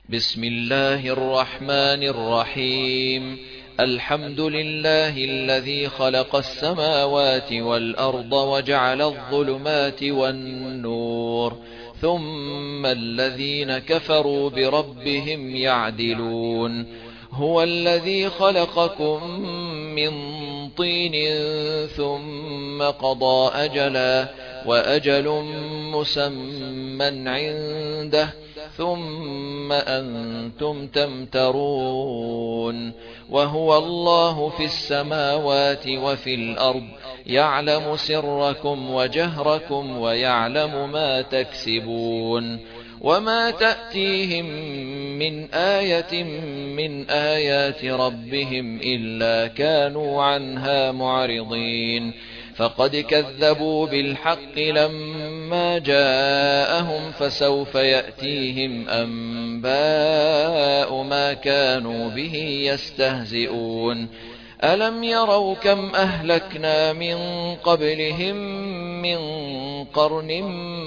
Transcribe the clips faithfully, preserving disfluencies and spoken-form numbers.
بسم الله الرحمن الرحيم. الحمد لله الذي خلق السماوات والأرض وجعل الظلمات والنور، ثم الذين كفروا بربهم يعدلون. هو الذي خلقكم من طين ثم قضى أجلا، وأجل مسمى عنده، ثم أنتم تمترون. وهو الله في السماوات وفي الأرض، يعلم سركم وجهركم ويعلم ما تكسبون. وما تأتيهم من آية من آيات ربهم إلا كانوا عنها معرضين. فقد كذبوا بالحق لما جاءهم، فسوف يأتيهم أنباء ما كانوا به يستهزئون. ألم يروا كم أهلكنا من قبلهم من قرن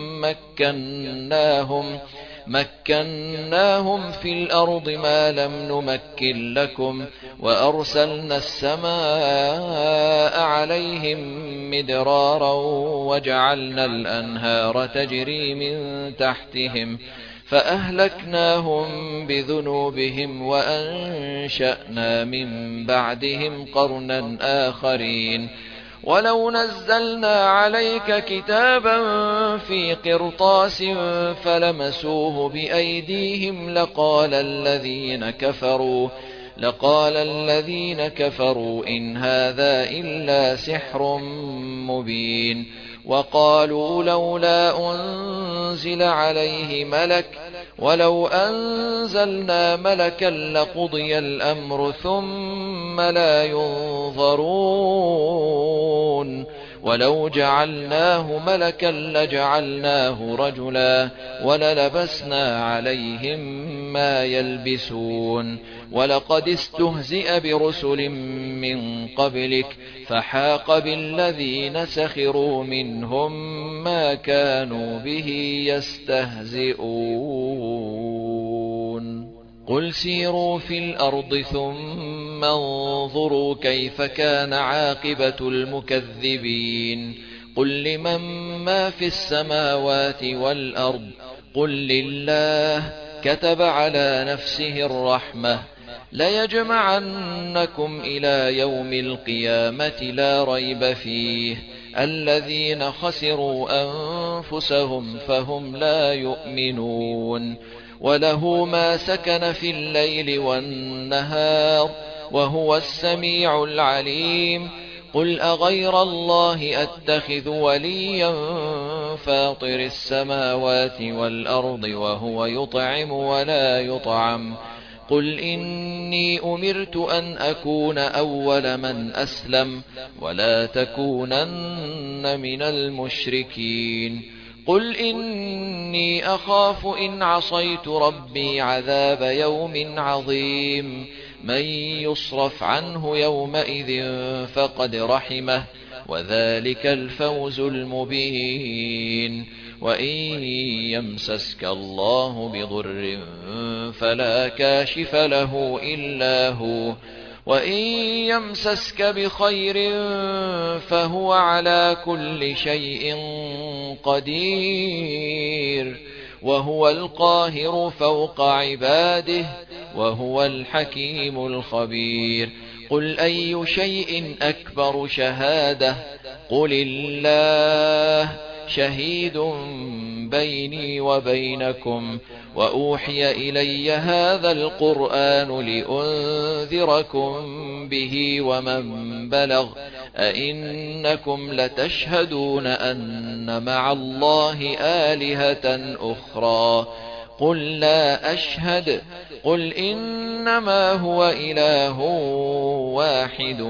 مكناهم مكناهم في الأرض ما لم نمكن لكم، وأرسلنا السماء عليهم مدرارا، وجعلنا الأنهار تجري من تحتهم، فأهلكناهم بذنوبهم وأنشأنا من بعدهم قرنا آخرين. ولو نزلنا عليك كتابا في قرطاس فلمسوه بأيديهم لقال الذين كفروا لقال الذين كفروا إن هذا إلا سحر مبين. وقالوا لولا أنزل عليه ملك، ولو أنزلنا ملكا لقضي الأمر ثم لا ينظرون. ولو جعلناه ملكا لجعلناه رجلا، وللبسنا عليهم ما يلبسون. ولقد استهزئ برسل من قبلك، فحاق بالذين سخروا منهم ما كانوا به يستهزئون. قل سيروا في الأرض ثم انظروا كيف كان عاقبة المكذبين. قل لمن ما في السماوات والأرض، قل لله. كتب على نفسه الرحمة، ليجمعنكم إلى يوم القيامة لا ريب فيه. الذين خسروا أنفسهم فهم لا يؤمنون. وله ما سكن في الليل والنهار، وهو السميع العليم. قل أغير الله أتخذ وليا فاطر السماوات والأرض وهو يطعم ولا يطعم. قل إني أمرت أن أكون أول من أسلم، ولا تكونن من المشركين. قل إني أخاف إن عصيت ربي عذاب يوم عظيم. من يصرف عنه يومئذ فقد رحمه، وذلك الفوز المبين. وإن يمسسك الله بضر فلا كاشف له إلا هو، وإن يمسسك بخير فهو على كل شيء قدير. وهو القاهر فوق عباده، وهو الحكيم الخبير. قل أي شيء أكبر شهادة؟ قل الله شهيد بيني وبينكم. وأوحي إلي هذا القرآن لأنذركم به ومن بلغ. أئنكم لتشهدون أن مع الله آلهة أخرى؟ قل لا أشهد. قل إنما هو إله واحد،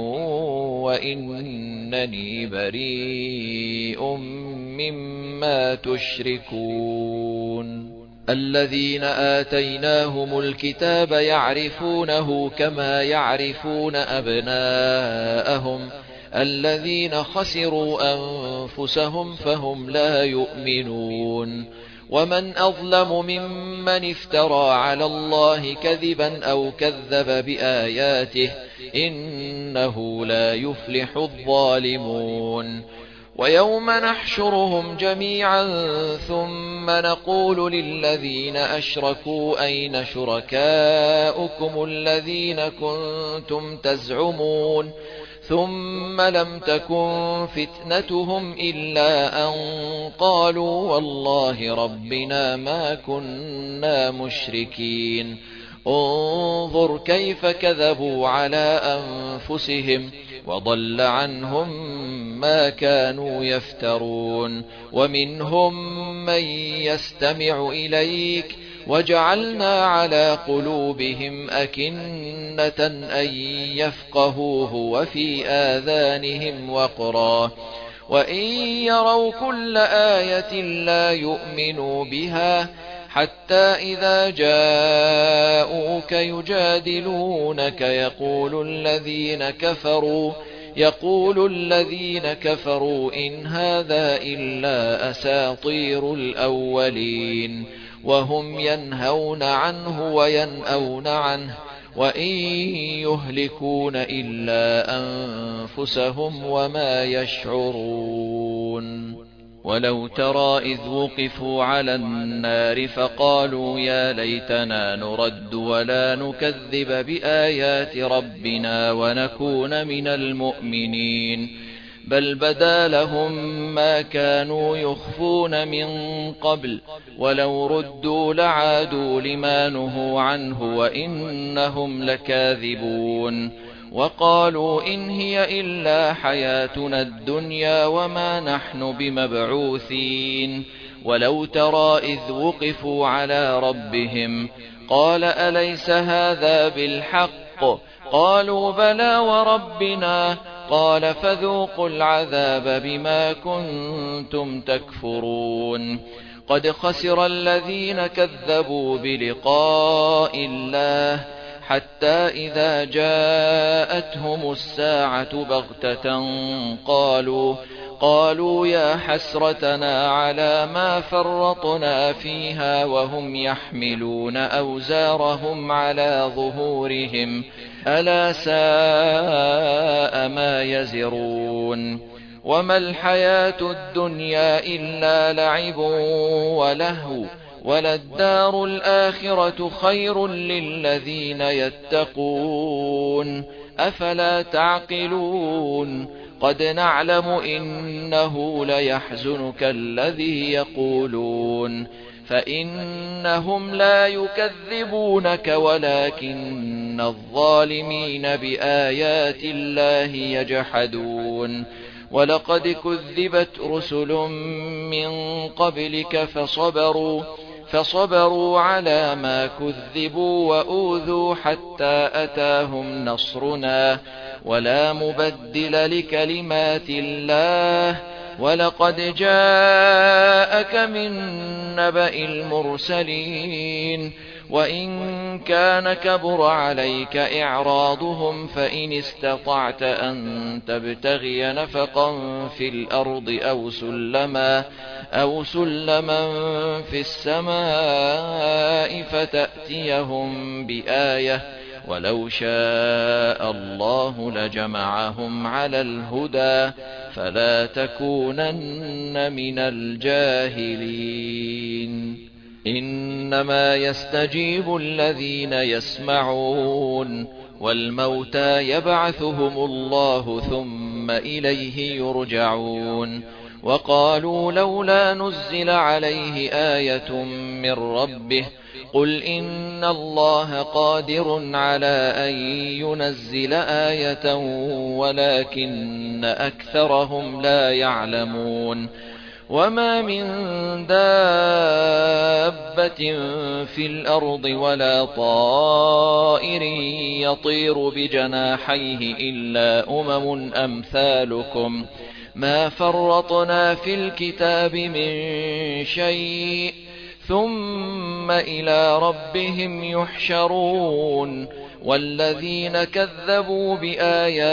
وإنني بريء مما تشركون. الذين آتيناهم الكتاب يعرفونه كما يعرفون أبناءهم، الذين خسروا أنفسهم فهم لا يؤمنون. ومن أظلم ممن افترى على الله كذبا أو كذب بآياته إنه لا يفلح الظالمون ويوم نحشرهم جميعا ثم نقول للذين أشركوا أين شركاؤكم الذين كنتم تزعمون ثم لم تكن فتنتهم إلا أن قالوا والله ربنا ما كنا مشركين انظر كيف كذبوا على أنفسهم وضل عنهم ما كانوا يفترون ومنهم من يستمع إليك وجعلنا على قلوبهم أكنة أن يفقهوه وفي آذانهم وقرا وإن يروا كل آية لا يؤمنوا بها حتى إذا جاءوك يجادلونك يقول الذين كفروا يقول الذين كفروا إن هذا إلا أساطير الأولين وهم ينهون عنه وينأون عنه وإن يهلكون إلا أنفسهم وما يشعرون ولو ترى إذ وقفوا على النار فقالوا يا ليتنا نرد ولا نكذب بآيات ربنا ونكون من المؤمنين بل بدا لهم ما كانوا يخفون من قبل ولو ردوا لعادوا لما نهوا عنه وإنهم لكاذبون وقالوا إن هي إلا حياتنا الدنيا وما نحن بمبعوثين ولو ترى إذ وقفوا على ربهم قال أليس هذا بالحق قالوا بلى وربنا قال فذوقوا العذاب بما كنتم تكفرون قد خسر الذين كذبوا بلقاء الله حتى إذا جاءتهم الساعة بغتة قالوا قالوا يا حسرتنا على ما فرطنا فيها وهم يحملون أوزارهم على ظهورهم ألا ساء ما يزرون وما الحياة الدنيا إلا لعب ولهو وللدار الآخرة خير للذين يتقون أفلا تعقلون قد نعلم إنه ليحزنك الذي يقولون فإنهم لا يكذبونك ولكن الظالمين بآيات الله يجحدون ولقد كذبت رسل من قبلك فصبروا فصبروا على ما كذبوا وأوذوا حتى أتاهم نصرنا ولا مبدل لكلمات الله ولقد جاءك من نبأ المرسلين وإن كان كبر عليك إعراضهم فإن استطعت أن تبتغي نفقا في الأرض أو سلما, أو سلما في السماء فتأتيهم بآية ولو شاء الله لجمعهم على الهدى فلا تكونن من الجاهلين إنما يستجيب الذين يسمعون والموتى يبعثهم الله ثم إليه يرجعون وقالوا لولا نزل عليه آية من ربه قل إن الله قادر على أن ينزل آية ولكن أكثرهم لا يعلمون وما من دابة في الأرض ولا طائر يطير بجناحيه إلا أمم أمثالكم ما فرطنا في الكتاب من شيء ثم إلى ربهم يحشرون والذين كذبوا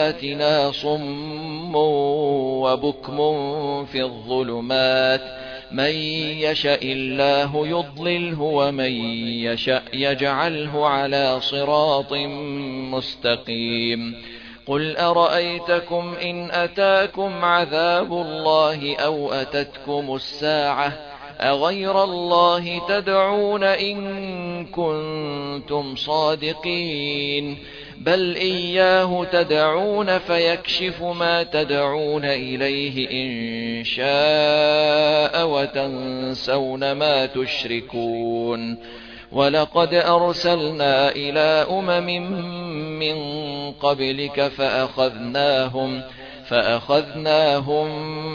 بآياتنا صم وبكم في الظلمات من يشأ الله يضلله ومن يشأ يجعله على صراط مستقيم قل أرأيتكم إن أتاكم عذاب الله أو أتتكم الساعة أغير الله تدعون إن كنتم صادقين بل إياه تدعون فيكشف ما تدعون إليه إن شاء وتنسون ما تشركون ولقد أرسلنا إلى أمم من قبلك فأخذناهم فأخذناهم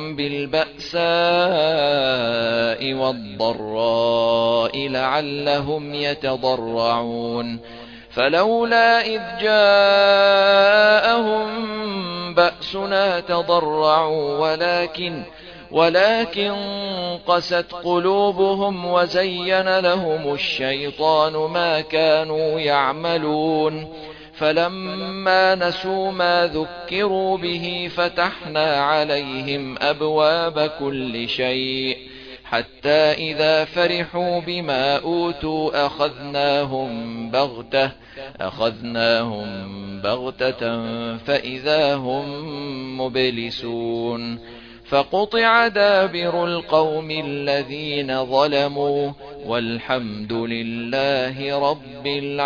بالبأساء والضراء لعلهم يتضرعون فلولا إذ جاءهم بأسنا تضرعوا ولكن ولكن قست قلوبهم وزين لهم الشيطان ما كانوا يعملون فلما نسوا ما ذكروا به فتحنا عليهم أبواب كل شيء حتى إذا فرحوا بما أوتوا أخذناهم بغتة أخذناهم بغتة فإذا هم مبلسون فقطع دابر القوم الذين ظلموا والحمد لله رب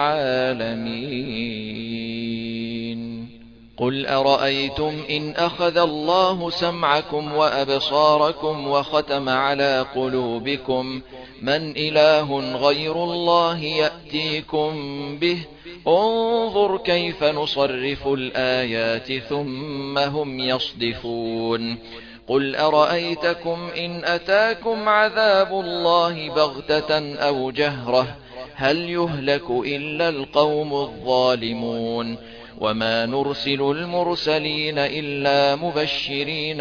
العالمين قل أرأيتم إن أخذ الله سمعكم وأبصاركم وختم على قلوبكم من إله غير الله يأتيكم به انظر كيف نصرف الآيات ثم هم يصدفون قل أرأيتكم إن أتاكم عذاب الله بغتة أو جهرة هل يهلك إلا القوم الظالمون وما نرسل المرسلين إلا مبشرين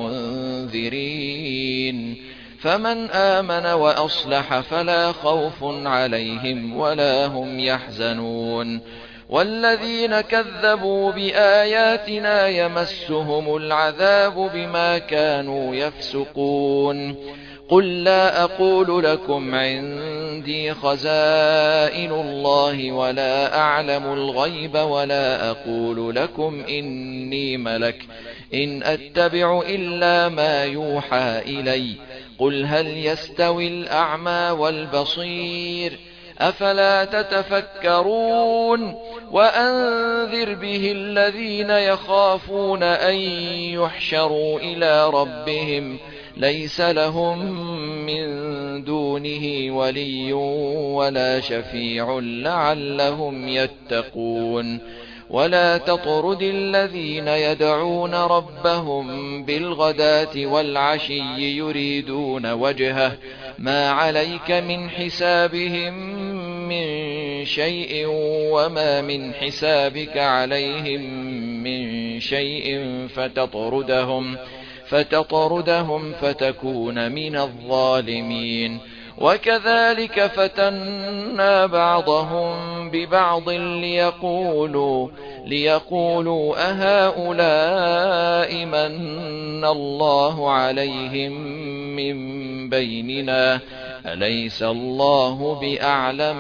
ومنذرين فمن آمن وأصلح فلا خوف عليهم ولا هم يحزنون والذين كذبوا بآياتنا يمسهم العذاب بما كانوا يفسقون قل لا أقول لكم عندي خزائن الله ولا أعلم الغيب ولا أقول لكم إني ملك إن أتبع إلا ما يوحى إلي قل هل يستوي الأعمى والبصير أفلا تتفكرون وأنذر به الذين يخافون أن يحشروا إلى ربهم ليس لهم من دونه ولي ولا شفيع لعلهم يتقون ولا تطرد الذين يدعون ربهم بالغداة والعشي يريدون وجهه ما عليك من حسابهم من شيء وما من حسابك عليهم من شيء فتطردهم فتطردهم فتكون من الظالمين وكذلك فتنا بعضهم ببعض ليقولوا ليقولوا أهؤلاء من الله عليهم من بيننا أليس الله بأعلم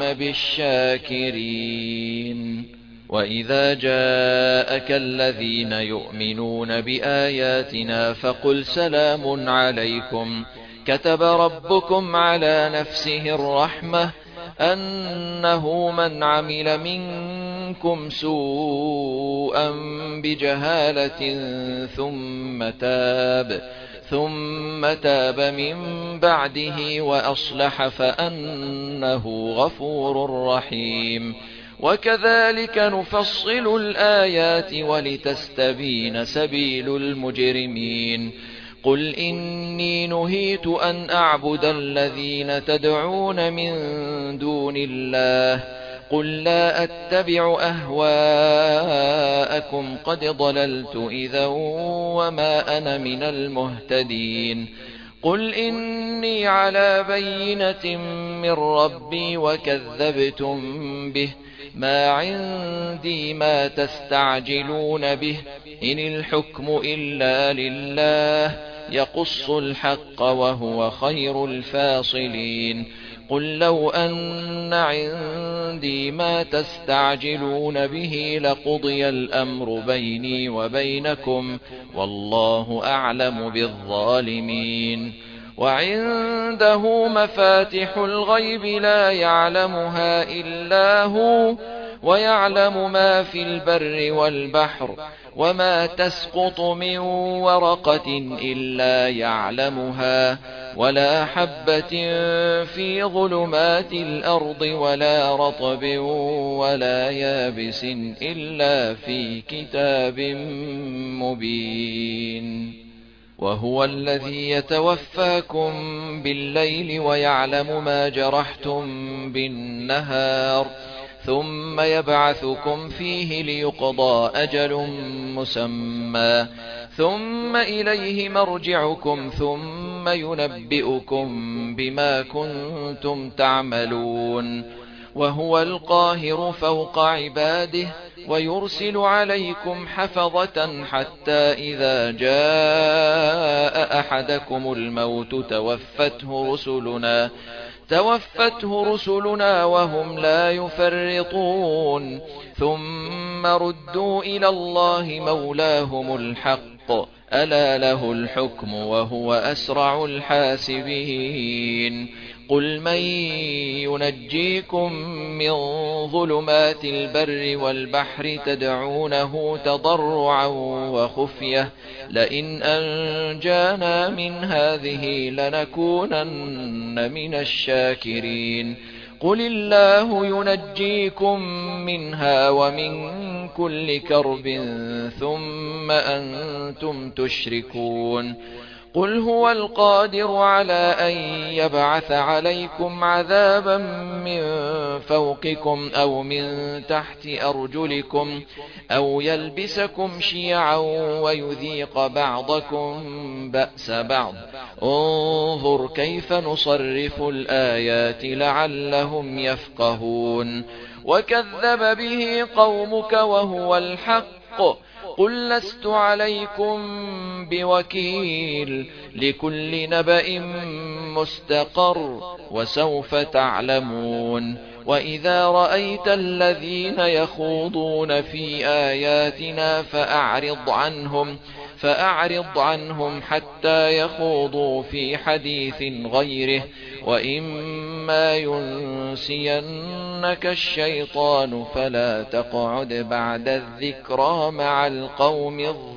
بالشاكرين وإذا جاءك الذين يؤمنون بآياتنا فقل سلام عليكم كتب ربكم على نفسه الرحمة أنه من عمل منكم سوءا بجهالة ثم تاب ثم تاب من بعده وأصلح فأنه غفور رحيم وكذلك نفصل الآيات ولتستبين سبيل المجرمين قل إني نهيت أن أعبد الذين تدعون من دون الله قل لا أتبع أهواءكم قد ضللت إذا وما أنا من المهتدين قل إني على بينة من ربي وكذبتم به ما عندي ما تستعجلون به إن الحكم إلا لله يقص الحق وهو خير الفاصلين قل لو أن عندي ما تستعجلون به لقضي الأمر بيني وبينكم والله أعلم بالظالمين وعنده مفاتح الغيب لا يعلمها إلا هو ويعلم ما في البر والبحر وما تسقط من ورقة إلا يعلمها ولا حبة في ظلمات الأرض ولا رطب ولا يابس إلا في كتاب مبين وهو الذي يتوفاكم بالليل ويعلم ما جرحتم بالنهار ثم يبعثكم فيه ليقضى أجل مسمى ثم إليه مرجعكم ثم ينبئكم بما كنتم تعملون وهو القاهر فوق عباده ويرسل عليكم حفظة حتى إذا جاء أحدكم الموت توفته رسلنا توفته رسلنا وهم لا يفرطون ثم ردوا إلى الله مولاهم الحق ألا له الحكم وهو أسرع الحاسبين قل من ينجيكم من ظلمات البر والبحر تدعونه تضرعا وخفية لئن أنجانا من هذه لنكونن من الشاكرين قل الله ينجيكم منها ومن كل كرب ثم أنتم تشركون قل هو القادر على أن يبعث عليكم عذابا من فوقكم أو من تحت أرجلكم أو يلبسكم شيعا ويذيق بعضكم بأس بعض انظر كيف نصرف الآيات لعلهم يفقهون وكذب به قومك وهو الحق قل لست عليكم بوكيل لكل نبأ مستقر وسوف تعلمون وإذا رأيت الذين يخوضون في آياتنا فأعرض عنهم فأعرض عنهم حتى يخوضوا في حديث غيره وإما ينسينك الشيطان فلا تقعد بعد الذكرى مع القوم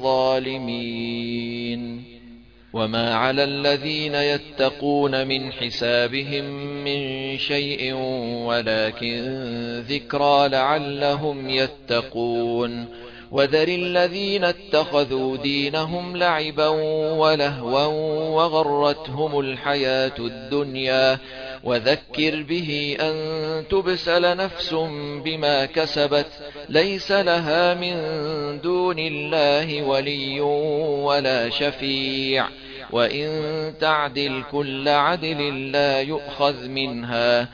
الظالمين وما على الذين يتقون من حسابهم من شيء ولكن ذكرى لعلهم يتقون وذر الذين اتخذوا دينهم لعبا ولهوا وغرتهم الحياة الدنيا وذكر به أن تبسل نفس بما كسبت ليس لها من دون الله ولي ولا شفيع وإن تعدل كل عدل لا يؤخذ منها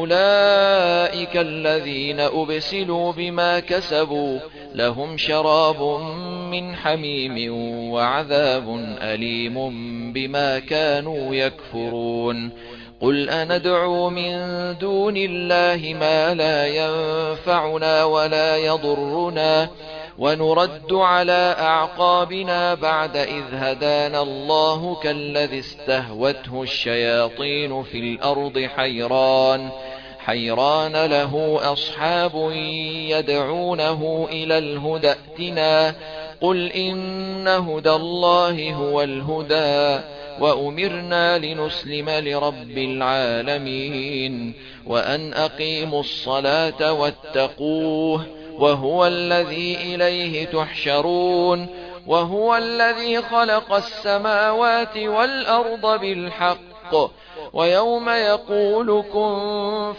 أولئك الذين أبسلوا بما كسبوا لهم شراب من حميم وعذاب أليم بما كانوا يكفرون قل أندعو من دون الله ما لا ينفعنا ولا يضرنا ونرد على أعقابنا بعد إذ هدانا الله كالذي استهوته الشياطين في الأرض حيران حيران له أصحاب يدعونه إلى الهدى ائتنا قل إن هدى الله هو الهدى وأمرنا لنسلم لرب العالمين وأن أقيموا الصلاة واتقوه وهو الذي إليه تحشرون وهو الذي خلق السماوات والأرض بالحق ويوم يقول كن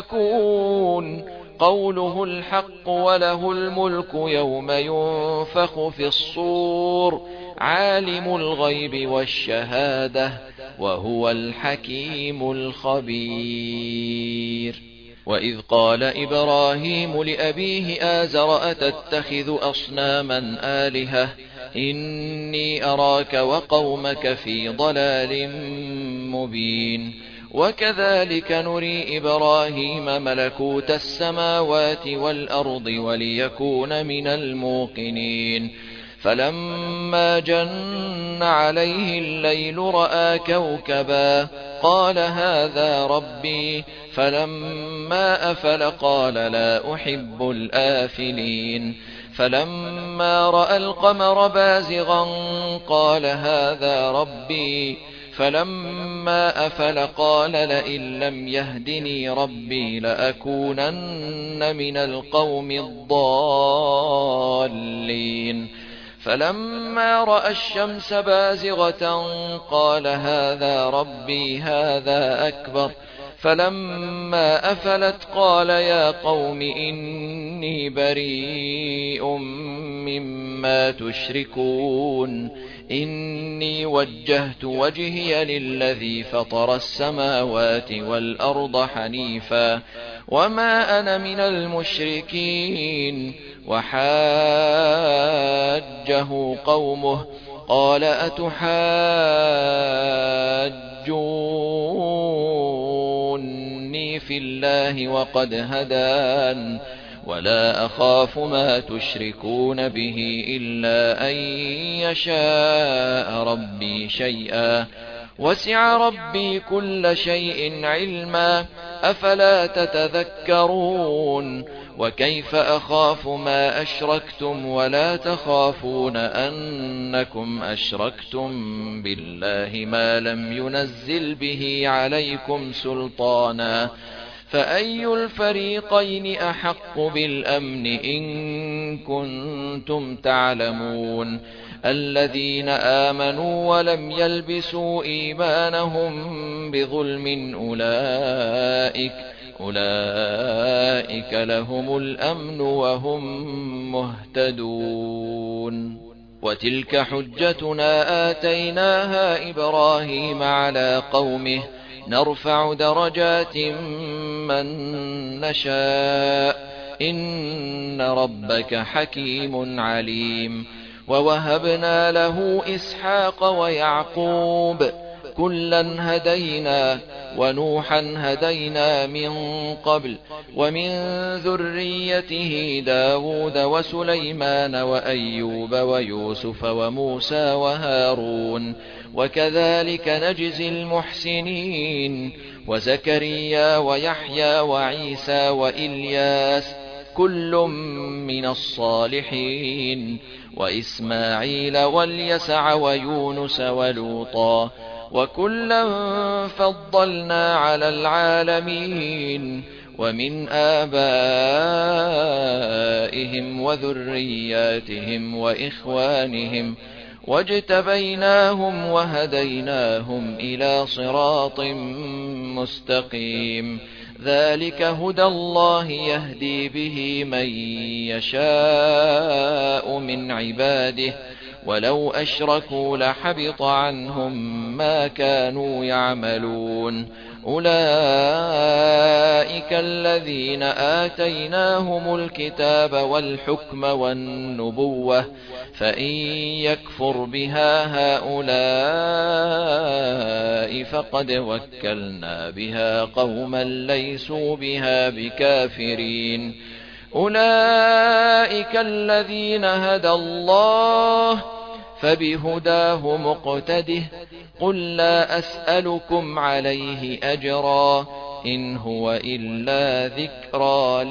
فيكون قوله الحق وله الملك يوم ينفخ في الصور عالم الغيب والشهادة وهو الحكيم الخبير وإذ قال إبراهيم لأبيه آزر أتتخذ أصناما آلهة إني أراك وقومك في ضلال مبين وكذلك نري إبراهيم ملكوت السماوات والأرض وليكون من الموقنين فلما جن عليه الليل رأى كوكبا قال هذا ربي فلما أفل قال لا أحب الآفلين فلما رأى القمر بازغا قال هذا ربي فلما أفل قال لئن لم يهدني ربي لأكونن من القوم الضالين فلما رأى الشمس بازغة قال هذا ربي هذا أكبر فلما أفلت قال يا قوم إني بريء مما تشركون إني وجهت وجهي للذي فطر السماوات والأرض حنيفا وما أنا من المشركين وحاجه قومه قال أتحاجوني في الله وقد هدان ولا أخاف ما تشركون به إلا أن يشاء ربي شيئا وسع ربي كل شيء علما أفلا تتذكرون وكيف أخاف ما أشركتم ولا تخافون أنكم أشركتم بالله ما لم ينزل به عليكم سلطانا فأي الفريقين أحق بالأمن إن كنتم تعلمون الذين آمنوا ولم يلبسوا إيمانهم بظلم أولئك أولئك لهم الأمن وهم مهتدون وتلك حجتنا آتيناها إبراهيم على قومه نرفع درجات من نشاء إن ربك حكيم عليم ووهبنا له إسحاق ويعقوب كلا هدينا ونوحا هدينا من قبل ومن ذريته داود وسليمان وأيوب ويوسف وموسى وهارون وكذلك نجزي المحسنين وزكريا ويحيى وعيسى وإلياس كل من الصالحين وإسماعيل واليسع ويونس ولوطا وكلا فضلنا على العالمين ومن آبائهم وذرياتهم وإخوانهم واجتبيناهم وهديناهم إلى صراط مستقيم ذلك هدى الله يهدي به من يشاء من عباده ولو أشركوا لحبط عنهم ما كانوا يعملون أولئك الذين آتيناهم الكتاب والحكم والنبوة فإن يكفر بها هؤلاء فقد وكلنا بها قوما ليسوا بها بكافرين أولئك الذين هدى الله فبهداه مقتده قل لا أسألكم عليه أجرا إن هو إلا ذكرى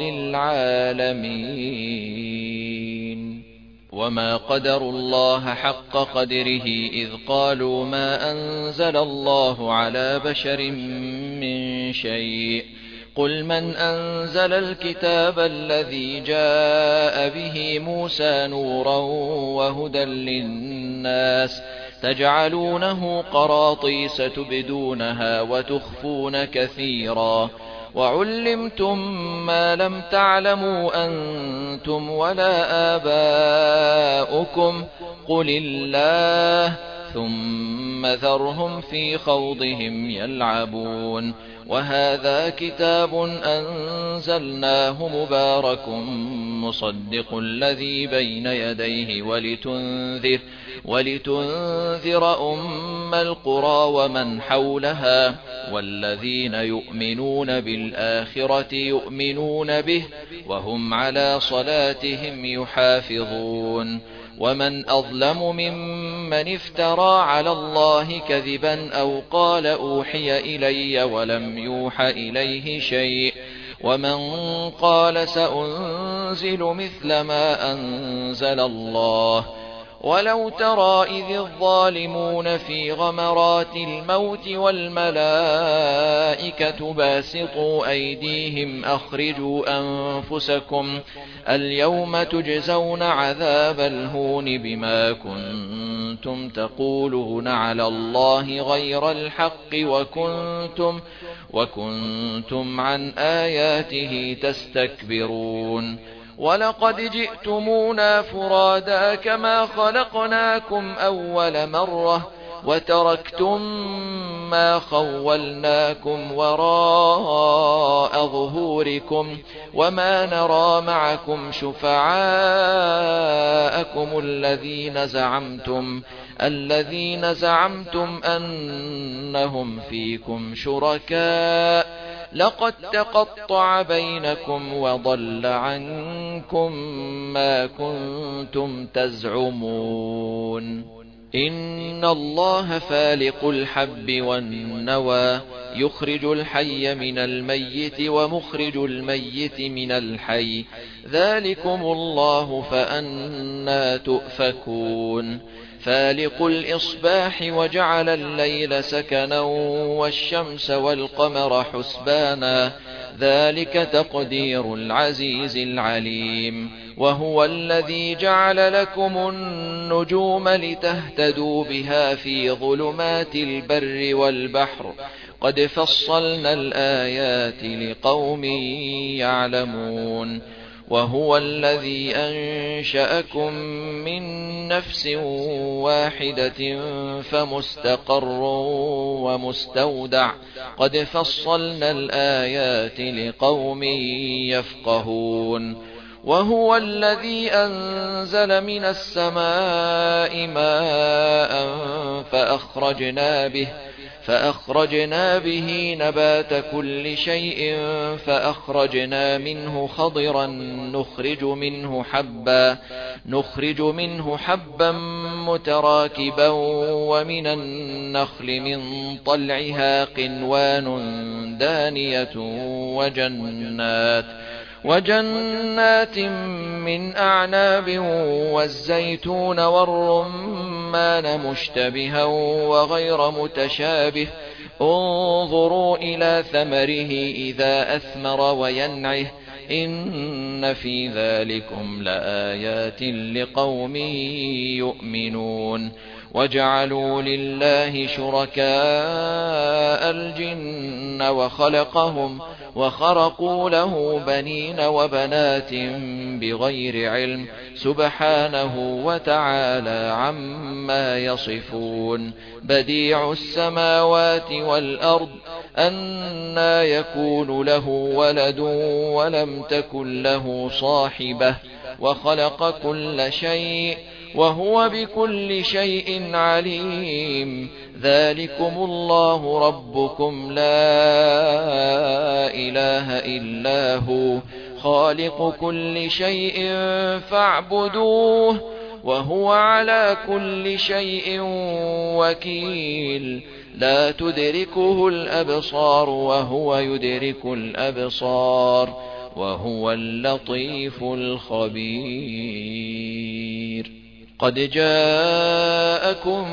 للعالمين وما قدروا الله حق قدره إذ قالوا ما أنزل الله على بشر من شيء قل من أنزل الكتاب الذي جاء به موسى نورا وهدى للناس تجعلونه قراطيس تبدونها وتخفون كثيرا وعلمتم ما لم تعلموا أنتم ولا آباؤكم قل الله ثم ذرهم في خوضهم يلعبون وهذا كتاب أنزلناه مبارك مصدق الذي بين يديه ولتنذر, ولتنذر أم القرى ومن حولها والذين يؤمنون بالآخرة يؤمنون به وهم على صلاتهم يحافظون. ومن أظلم ممن افترى على الله كذبا أو قال أوحي إلي ولم يوح إليه شيء ومن قال سأنزل مثل ما أنزل الله. ولو ترى إذ الظالمون في غمرات الموت والملائكة باسطوا أيديهم أخرجوا أنفسكم اليوم تجزون عذاب الهون بما كنتم تقولون على الله غير الحق وكنتم, وكنتم عن آياته تستكبرون. ولقد جئتمونا فرادا كما خلقناكم أول مرة وتركتم ما خولناكم وراء ظهوركم وما نرى معكم شفعاءكم الذين زعمتم الذين زعمتم أنهم فيكم شركاء لقد تقطع بينكم وضل عنكم ما كنتم تزعمون. إن الله فالق الحب والنوى يخرج الحي من الميت ومخرج الميت من الحي ذلكم الله فأنى تؤفكون. فالق الإصباح وجعل الليل سكنا والشمس والقمر حسبانا ذلك تقدير العزيز العليم. وهو الذي جعل لكم النجوم لتهتدوا بها في ظلمات البر والبحر قد فصلنا الآيات لقوم يعلمون. وهو الذي أنشأكم من نفس واحدة فمستقر ومستودع قد فصلنا الآيات لقوم يفقهون. وهو الذي أنزل من السماء ماء فأخرجنا به فأخرجنا به نبات كل شيء فأخرجنا منه خضرا نخرج منه حبا نخرج منه حبا متراكبا ومن النخل من طلعها قنوان دانية وجنات وجنات من أعناب والزيتون والرمان مشتبها وغير متشابه انظروا إلى ثمره إذا أثمر وينعه إن في ذلكم لآيات لقوم يؤمنون. وجعلوا لله شركاء الجن وخلقهم وخرقوا له بنين وبنات بغير علم سبحانه وتعالى عما يصفون. بديع السماوات والأرض أنى يكون له ولد ولم تكن له صاحبة وخلق كل شيء وهو بكل شيء عليم. ذلكم الله ربكم لا إله إلا هو خالق كل شيء فاعبدوه وهو على كل شيء وكيل. لا تدركه الأبصار وهو يدرك الأبصار وهو اللطيف الخبير. قد جاءكم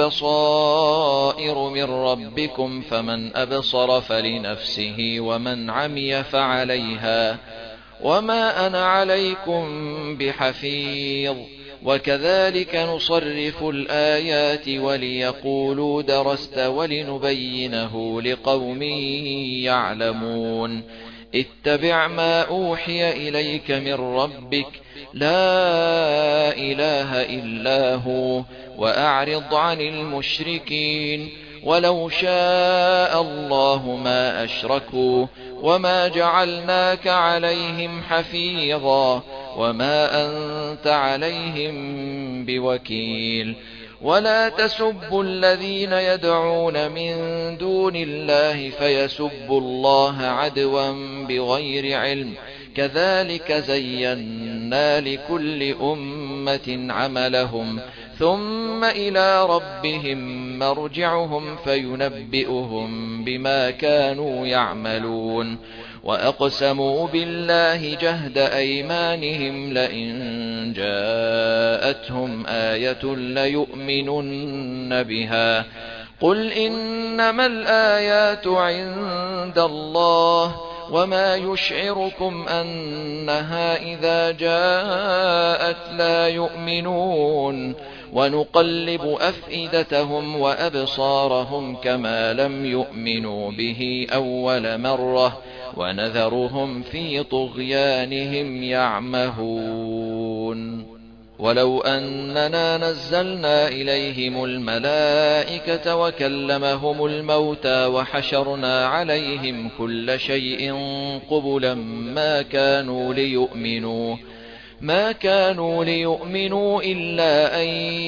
بصائر من ربكم فمن أبصر فلنفسه ومن عمي فعليها وما أنا عليكم بحفيظ. وكذلك نصرف الآيات وليقولوا درست ولنبينه لقوم يعلمون. اتبع ما أوحي إليك من ربك لا إله إلا هو وأعرض عن المشركين. ولو شاء الله ما أشركوا وما جعلناك عليهم حفيظا وما أنت عليهم بوكيل ولا تسبوا الذين يدعون من دون الله فيسبوا الله عدوا بغير علم كذلك زينا لكل أمة عملهم ثم إلى ربهم مرجعهم فينبئهم بما كانوا يعملون وأقسموا بالله جهد أيمانهم لئن جاءتهم آية ليؤمنن بها قل إنما الآيات عند الله وما يشعركم أنها إذا جاءت لا يؤمنون ونقلب أفئدتهم وأبصارهم كما لم يؤمنوا به أول مرة ونذرهم في طغيانهم يعمهون ولو أننا نزلنا إليهم الملائكة وكلمهم الموتى وحشرنا عليهم كل شيء قبلا ما كانوا ليؤمنوا ما كانوا ليؤمنوا إلا أن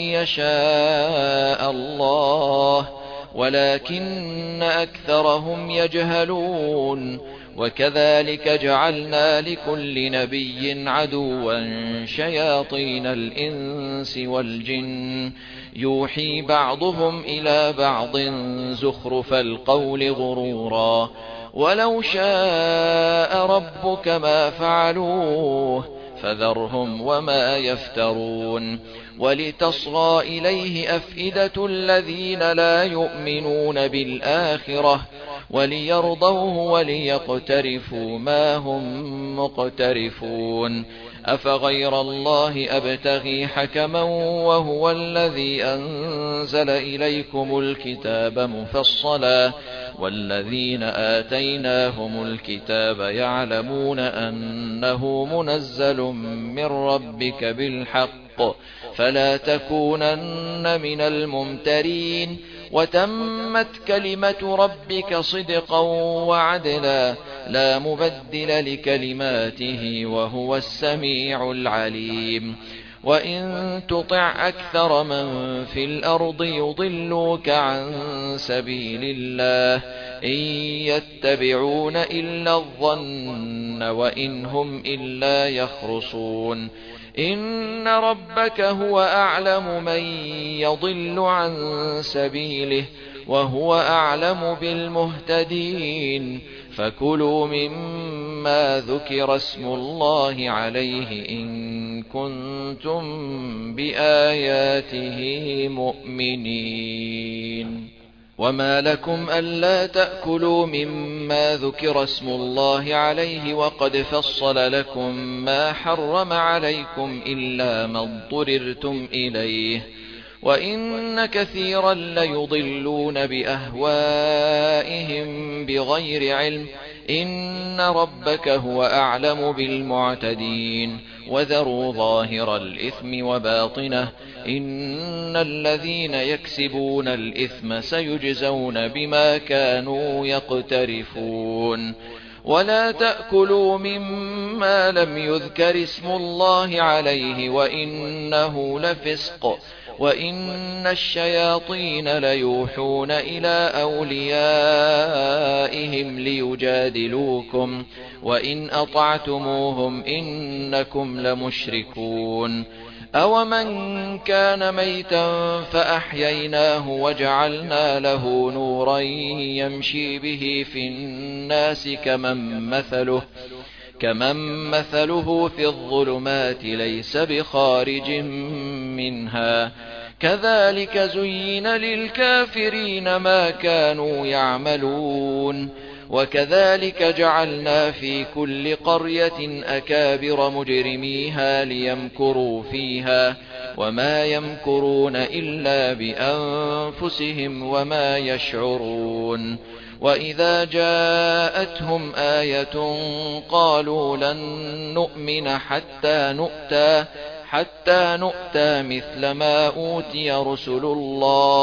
يشاء الله ولكن أكثرهم يجهلون وكذلك جعلنا لكل نبي عدوا شياطين الإنس والجن يوحي بعضهم إلى بعض زخرف القول غرورا ولو شاء ربك ما فعلوه فذرهم وما يفترون ولتصغى إليه أفئدة الذين لا يؤمنون بالآخرة وليرضوه وليقترفوا ما هم مقترفون أفغير الله أبتغي حكما وهو الذي أنزل إليكم الكتاب مفصلا والذين آتيناهم الكتاب يعلمون أنه منزل من ربك بالحق فلا تكونن من الممترين وتمت كلمة ربك صدقا وعدلا لا مبدل لكلماته وهو السميع العليم وإن تطع أكثر من في الأرض يضلوك عن سبيل الله إن يتبعون إلا الظن وإن هم إلا يخرصون إن ربك هو أعلم من يضل عن سبيله وهو أعلم بالمهتدين فكلوا مما ذكر اسم الله عليه إن كنتم بآياته مؤمنين وما لكم ألا تأكلوا مما ذكر اسم الله عليه وقد فصل لكم ما حرم عليكم إلا ما اضطررتم إليه وإن كثيرا ليضلون بأهوائهم بغير علم إن ربك هو أعلم بالمعتدين وذروا ظاهر الإثم وباطنه إن الذين يكسبون الإثم سيجزون بما كانوا يقترفون ولا تأكلوا مما لم يذكر اسم الله عليه وإنه لفسق وإن الشياطين ليوحون إلى أوليائهم ليجادلوكم وإن أطعتموهم إنكم لمشركون أومن كان ميتا فأحييناه وجعلنا له نورا يمشي به في الناس كمن مثله كمن مثله في الظلمات ليس بخارج منها كذلك زين للكافرين ما كانوا يعملون وكذلك جعلنا في كل قرية أكابر مجرميها ليمكروا فيها وما يمكرون إلا بأنفسهم وما يشعرون وإذا جاءتهم آية قالوا لن نؤمن حتى نؤتى حتى نؤتى مثل ما أوتي رسل الله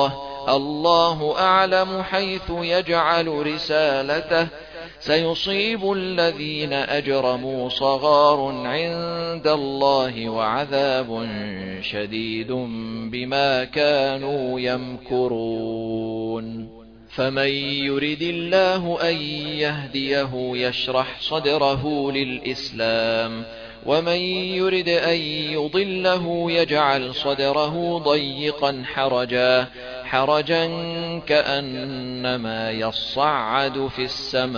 الله أعلم حيث يجعل رسالته سيصيب الذين أجرموا صغار عند الله وعذاب شديد بما كانوا يمكرون فمن يرد الله أن يهديه يشرح صدره للإسلام ومن يرد أن يضله يجعل صدره ضيقا حرجا حرجا كأنما يصعد في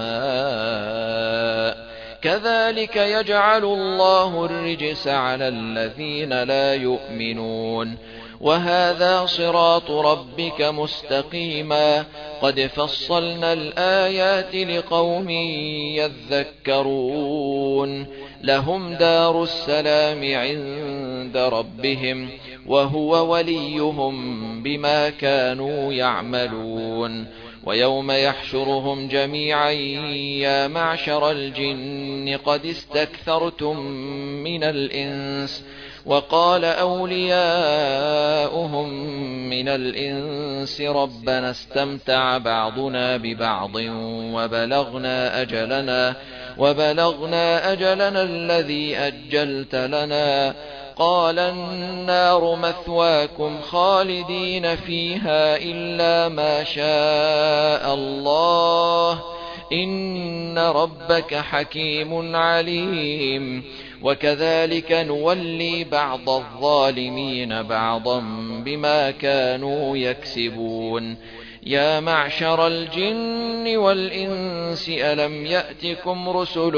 السماء كذلك يجعل الله الرجس على الذين لا يؤمنون وهذا صراط ربك مستقيما قد فصلنا الآيات لقوم يذكرون لهم دار السلام عند ربهم وهو وليهم بما كانوا يعملون ويوم يحشرهم جميعا يا معشر الجن قد استكثرتم من الإنس وقال أولياؤهم من الإنس ربنا استمتع بعضنا ببعض وبلغنا أجلنا وبلغنا أجلنا الذي أجلت لنا قال النار مثواكم خالدين فيها إلا ما شاء الله إن ربك حكيم عليم وكذلك نولي بعض الظالمين بعضا بما كانوا يكسبون يا معشر الجن والإنس ألم يأتكم رسل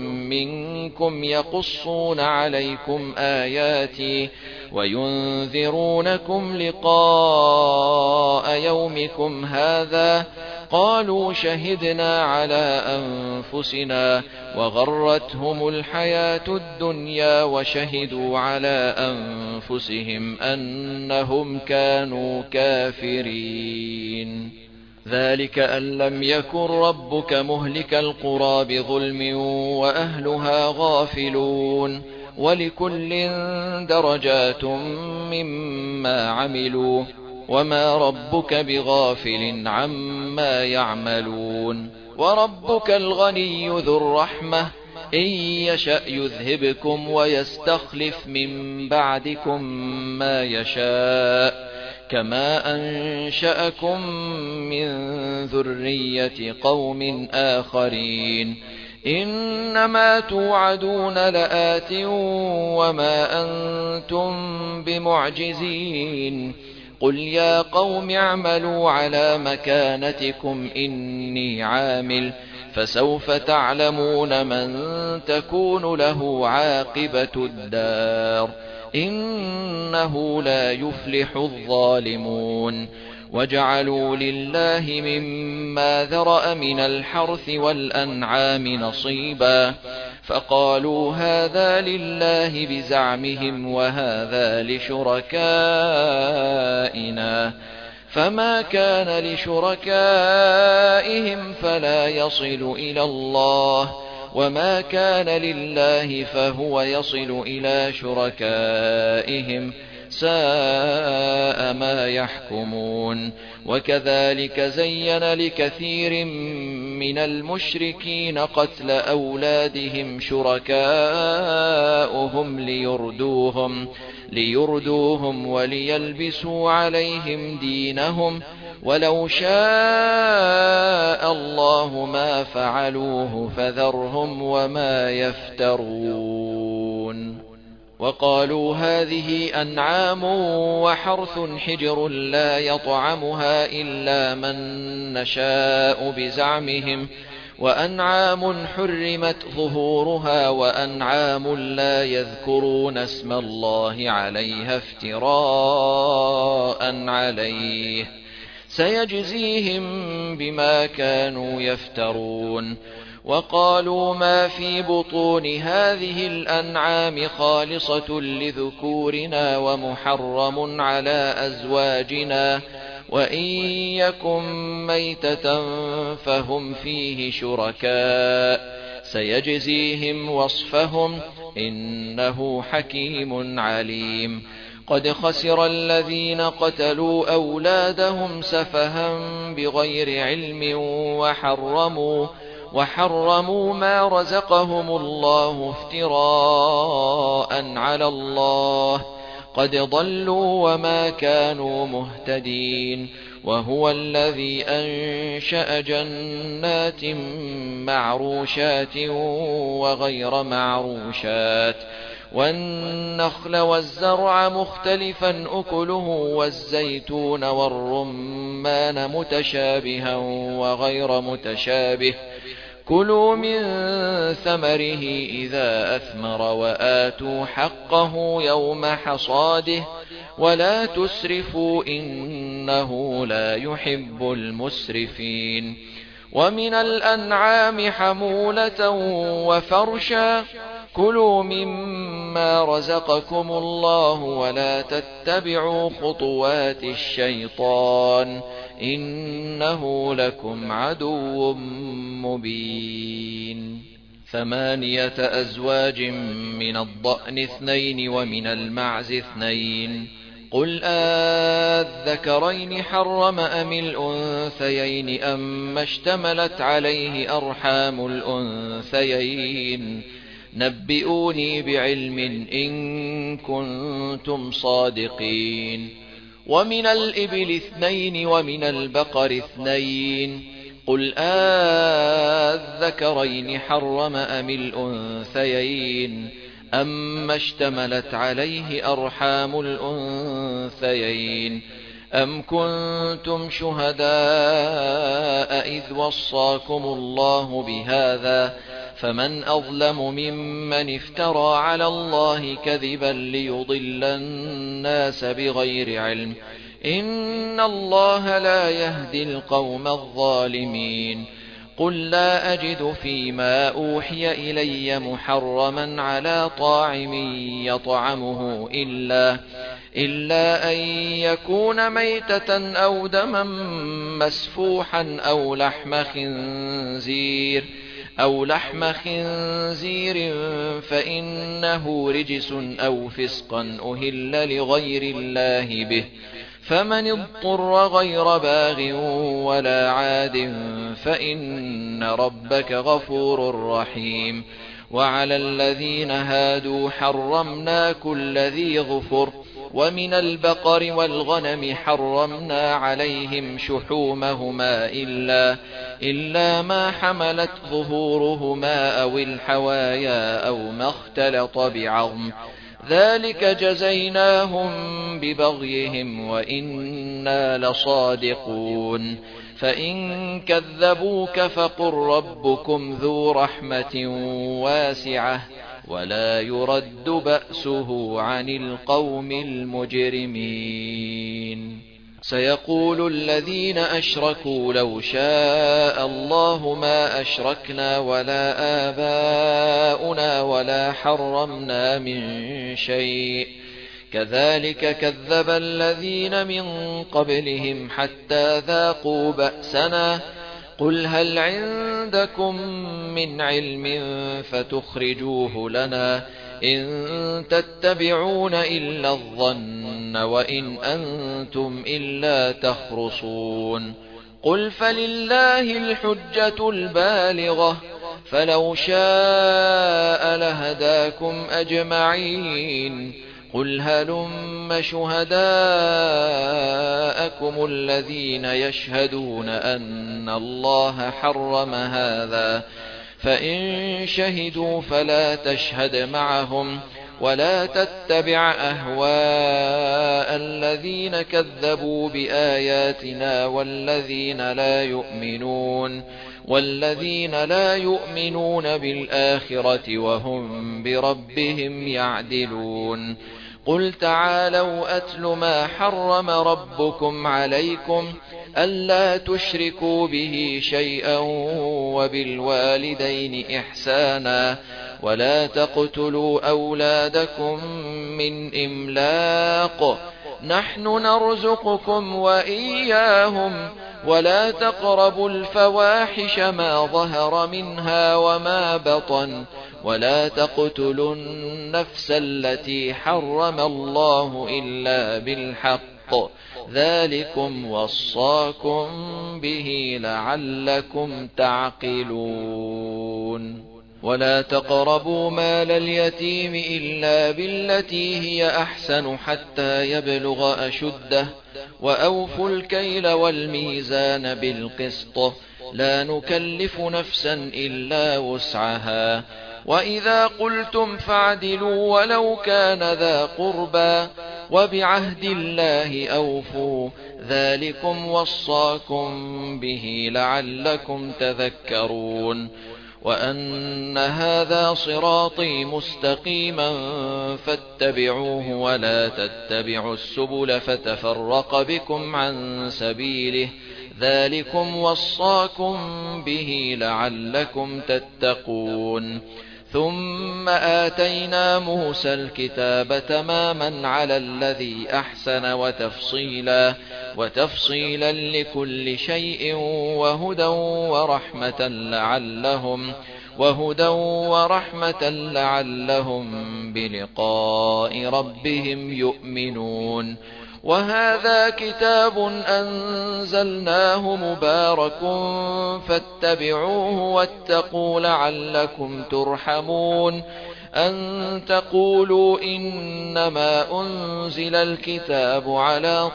منكم يقصون عليكم آياتي وينذرونكم لقاء يومكم هذا قالوا شهدنا على أنفسنا وغرتهم الحياة الدنيا وشهدوا على أنفسهم أنهم كانوا كافرين ذلك أن لم يكن ربك مهلك القرى بظلم وأهلها غافلون ولكل درجات مما عملوا وما ربك بغافل عما يعملون وربك الغني ذو الرحمة إن يشأ يذهبكم ويستخلف من بعدكم ما يشاء كما أنشأكم من ذرية قوم آخرين إنما توعدون لآت وما أنتم بمعجزين قل يا قوم اعملوا على مكانتكم إني عامل فسوف تعلمون من تكون له عاقبة الدار إنه لا يفلح الظالمون وجعلوا لله مما ذرأ من الحرث والأنعام نصيبا فقالوا هذا لله بزعمهم وهذا لشركائنا فما كان لشركائهم فلا يصل إلى الله وما كان لله فهو يصل إلى شركائهم ساء ما يحكمون وكذلك زين لكثير من المشركين قتل أولادهم شركاؤهم ليردوهم, ليردوهم وليلبسوا عليهم دينهم ولو شاء الله ما فعلوه فذرهم وما يفترون وقالوا هذه أنعام وحرث حجر لا يطعمها إلا من نشاء بزعمهم وأنعام حرمت ظهورها وأنعام لا يذكرون اسم الله عليها افتراء عليه سيجزيهم بما كانوا يفترون وقالوا ما في بطون هذه الأنعام خالصة لذكورنا ومحرم على أزواجنا وإن يكن ميتة فهم فيه شركاء سيجزيهم وصفهم إنه حكيم عليم قد خسر الذين قتلوا أولادهم سفها بغير علم وحرموا, وحرموا ما رزقهم الله افتراء على الله، قد ضلوا وما كانوا مهتدين. وهو الذي أنشأ جنات معروشات وغير معروشات، والنخل والزرع مختلفا أكله، والزيتون والرمان متشابها وغير متشابه، كلوا من ثمره إذا أثمر وآتوا حقه يوم حصاده، ولا تسرفوا إنه لا يحب المسرفين. ومن الأنعام حمولة وفرشا، كلوا مما رزقكم الله ولا تتبعوا خطوات الشيطان إنه لكم عدو مبين. ثمانية أزواج من الضأن اثنين ومن المعز اثنين، قل آذكرين حرم أم الأنثيين أم اشتملت عليه أرحام الأنثيين، نبئوني بعلم إن كنتم صادقين. ومن الإبل اثنين ومن البقر اثنين، قل آذكرين حرم أم الأنثيين أما اشتملت عليه أرحام الأنثيين، أم كنتم شهداء إذ وصاكم الله بهذا، فمن أظلم ممن افترى على الله كذبا ليضل الناس بغير علم، إن الله لا يهدي القوم الظالمين. قل لا أجد فيما أوحي إلي محرما على طاعم يطعمه إلا, إلا أن يكون ميتة أو دما مسفوحا أو لحم خنزير أو لحم خنزير فإنه رجس أو فسقا أهل لغير الله به، فمن اضطر غير باغ ولا عاد فإن ربك غفور رحيم. وعلى الذين هادوا حرمنا كل ذي ظفر، ومن البقر والغنم حرمنا عليهم شحومهما إلا, إلا ما حملت ظهورهما أو الحوايا أو ما اختلط بعظم، ذلك جزيناهم ببغيهم وإنا لصادقون. فإن كذبوك فقل ربكم ذو رحمة واسعة ولا يرد بأسه عن القوم المجرمين. سيقول الذين أشركوا لو شاء الله ما أشركنا ولا آباؤنا ولا حرمنا من شيء، كذلك كذب الذين من قبلهم حتى ذاقوا بأسنا. قل هل عندكم من علم فتخرجوه لنا، إن تتبعون إلا الظن وإن أنتم إلا تخرصون. قل فلله الحجة البالغة، فلو شاء لهداكم أجمعين. قل هلم شهداءكم الذين يشهدون أن الله حرم هذا، فإن شهدوا فلا تشهد معهم ولا تتبع أهواء الذين كذبوا بآياتنا والذين لا يؤمنون والذين لا يؤمنون بالآخرة وهم بربهم يعدلون. قل تعالوا أتل ما حرم ربكم عليكم ألا تشركوا به شيئا وبالوالدين إحسانا ولا تقتلوا أولادكم من إملاق، نحن نرزقكم وإياهم، ولا تقربوا الفواحش ما ظهر منها وما بطن، ولا تقتلوا النفس التي حرم الله إلا بالحق ذلكم وصاكم به لعلكم تعقلون ولا تقربوا مال اليتيم إلا بالتي هي أحسن حتى يبلغ أشده وأوفوا الكيل والميزان بالقسط لا نكلف نفسا إلا وسعها وإذا قلتم فاعدلوا ولو كان ذا قربى وبعهد الله أوفوا ذلكم وصاكم به لعلكم تذكرون وأن هذا صراطي مستقيما فاتبعوه ولا تتبعوا السبل فتفرق بكم عن سبيله ذلكم وصاكم به لعلكم تتقون ثم آتينا موسى الكتاب تماما على الذي أحسن وتفصيلا وتفصيلا لكل شيء وهدى ورحمة لعلهم وهدى ورحمة لعلهم بلقاء ربهم يؤمنون وهذا كتاب أنزلناه مبارك فاتبعوه واتقوا لعلكم ترحمون أن تقولوا إنما أنزل الكتاب على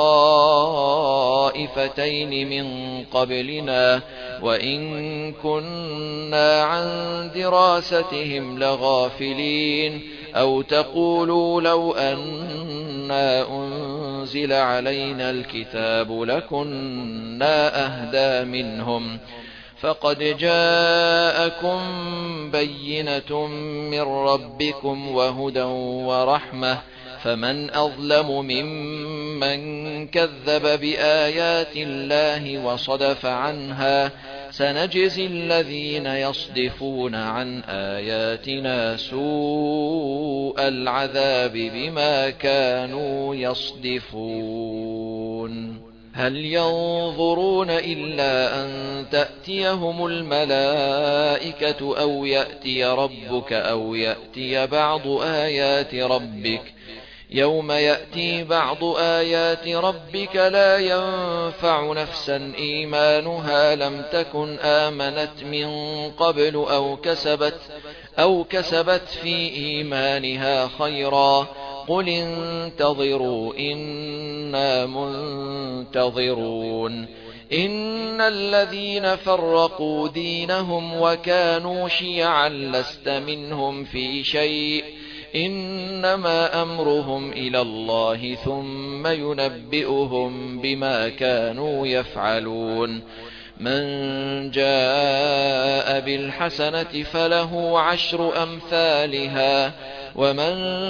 طائفتين من قبلنا وإن كنا عن دراستهم لغافلين أو تقولوا لو أنا أنزل علينا الكتاب لكنا أهدى منهم فقد جاءكم بينة من ربكم وهدى ورحمة فمن أظلم ممن كذب بآيات الله وصدف عنها سنجزي الذين يصدفون عن آياتنا سوء العذاب بما كانوا يصدفون هل ينظرون إلا أن تأتيهم الملائكة أو يأتي ربك أو يأتي بعض آيات ربك يوم يأتي بعض آيات ربك لا ينفع نفسا إيمانها لم تكن آمنت من قبل أو كسبت, أو كسبت في إيمانها خيرا قل انتظروا إنا منتظرون إن الذين فرقوا دينهم وكانوا شيعا لست منهم في شيء إنما أمرهم إلى الله ثم ينبئهم بما كانوا يفعلون من جاء بالحسنة فله عشر أمثالها ومن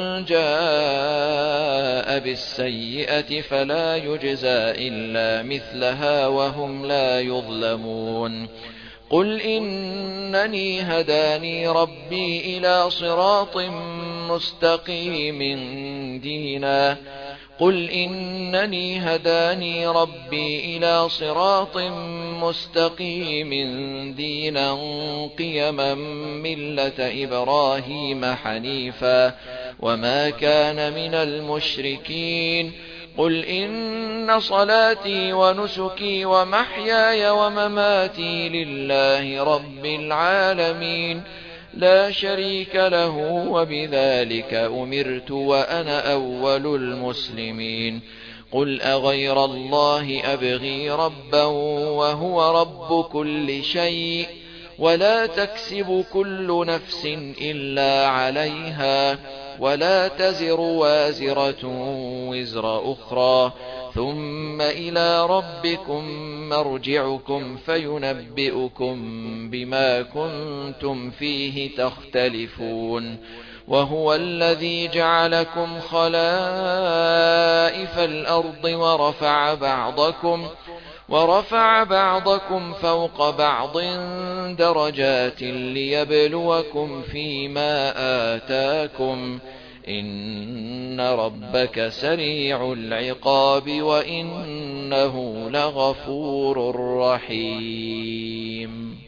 جاء بالسيئة فلا يجزى إلا مثلها وهم لا يظلمون قل إنني هداني ربي إلى صراط مستقيم دينا قل إنني هداني ربي إلى صراط مستقيم دينا قيما ملة إبراهيم حنيفا وما كان من المشركين قل إن صلاتي ونسكي ومحياي ومماتي لله رب العالمين لا شريك له وبذلك أمرت وأنا أول المسلمين قل أغير الله أبغي ربا وهو رب كل شيء ولا تكسب كل نفس إلا عليها ولا تزر وازرة وزر أخرى ثم إلى ربكم مرجعكم فينبئكم بما كنتم فيه تختلفون وهو الذي جعلكم خلائف الأرض ورفع بعضكم ورفع بعضكم فوق بعض درجات ليبلوكم فيما آتاكم إن ربك سريع العقاب وإنه لغفور رحيم